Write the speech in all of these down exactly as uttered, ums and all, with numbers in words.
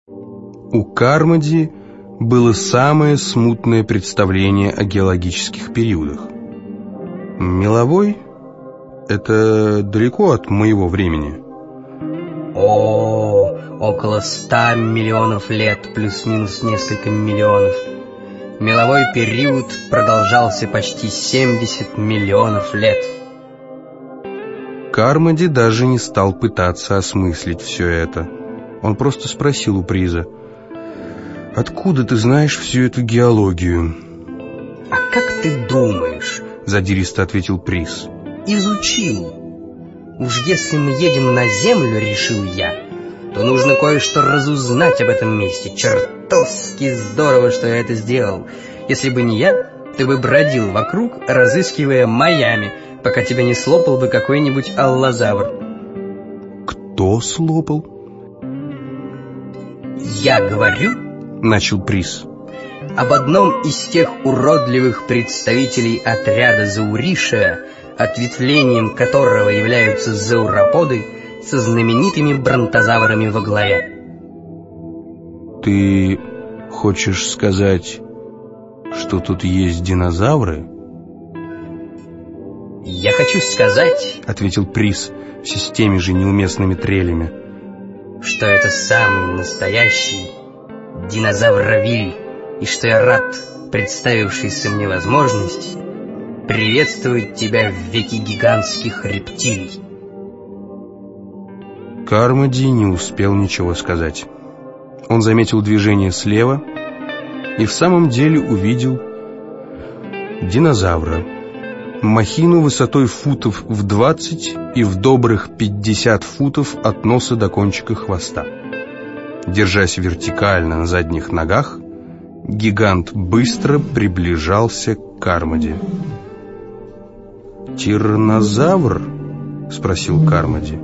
У Кармоди было самое смутное представление о геологических периодах. Меловой — это далеко от моего времени. О, около ста миллионов лет, плюс-минус несколько миллионов. Меловой период продолжался почти семьдесят миллионов лет. Кармоди даже не стал пытаться осмыслить все это. Он просто спросил у Приза: «Откуда ты знаешь всю эту геологию?» «А как ты думаешь?» — задиристо ответил Приз. «Изучил. Уж если мы едем на Землю, решил я, то нужно кое-что разузнать об этом месте. Чертовски здорово, что я это сделал. Если бы не я, ты бы бродил вокруг, разыскивая Майами, пока тебя не слопал бы какой-нибудь аллозавр». «Кто слопал?» «Я говорю, — начал Приз, — об одном из тех уродливых представителей отряда Зауришия, ответвлением которого являются зауроподы со знаменитыми бронтозаврами во главе». «Ты хочешь сказать, что тут есть динозавры?» «Я хочу сказать, — ответил Приз все с теми же неуместными трелями, — что это самый настоящий динозавровиль, и что я рад представившейся мне возможности приветствовать тебя в веке гигантских рептилий». Кармоди не успел ничего сказать. Он заметил движение слева и в самом деле увидел динозавра, махину высотой футов в двадцать и в добрых пятьдесят футов от носа до кончика хвоста. Держась вертикально на задних ногах, гигант быстро приближался к Кармоди. «Тираннозавр?» — спросил Кармоди.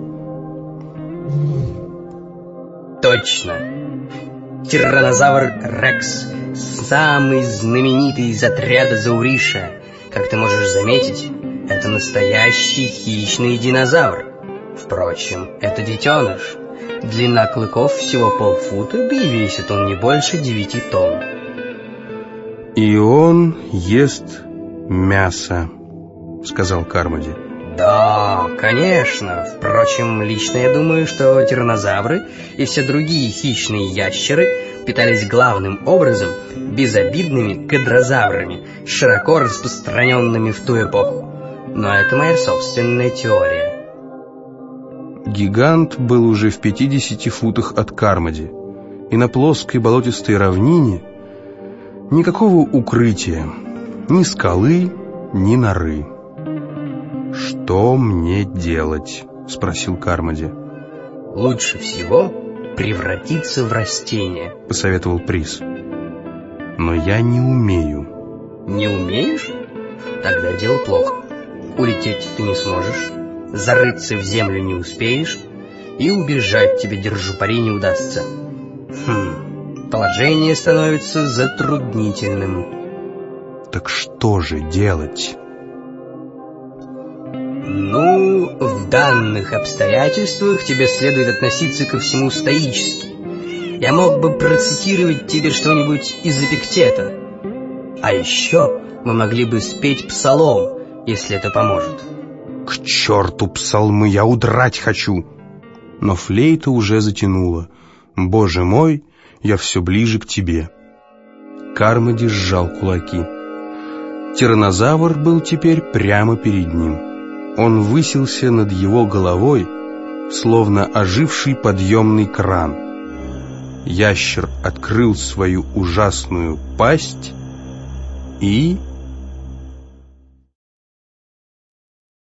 «Точно! Тираннозавр Рекс, самый знаменитый из отряда Зауришия. Как ты можешь заметить, это настоящий хищный динозавр. Впрочем, это детеныш. Длина клыков всего полфута, да и весит он не больше девяти тонн». «И он ест мясо», — сказал Кармоди. «Да, конечно. Впрочем, лично я думаю, что тираннозавры и все другие хищные ящеры питались главным образом безобидными кадрозаврами, широко распространенными в ту эпоху. Но это моя собственная теория». Гигант был уже в пятидесяти футах от Кармоди, и на плоской болотистой равнине никакого укрытия, ни скалы, ни норы. «Что мне делать?» — спросил Кармоди. «Лучше всего превратиться в растение», — посоветовал Приз. «Но я не умею». «Не умеешь? Тогда дело плохо. Улететь ты не сможешь, зарыться в землю не успеешь, и убежать тебе, держу пари, не удастся. Хм, положение становится затруднительным». «Так что же делать?» «Ну, в данных обстоятельствах тебе следует относиться ко всему стоически. Я мог бы процитировать тебе что-нибудь из Эпиктета. А еще мы могли бы спеть псалом, если это поможет». «К черту псалмы, я удрать хочу!» Но флейта уже затянула. «Боже мой, я все ближе к тебе». Кармоди сжал кулаки. Тираннозавр был теперь прямо перед ним. Он высился над его головой, словно оживший подъемный кран. Ящер открыл свою ужасную пасть и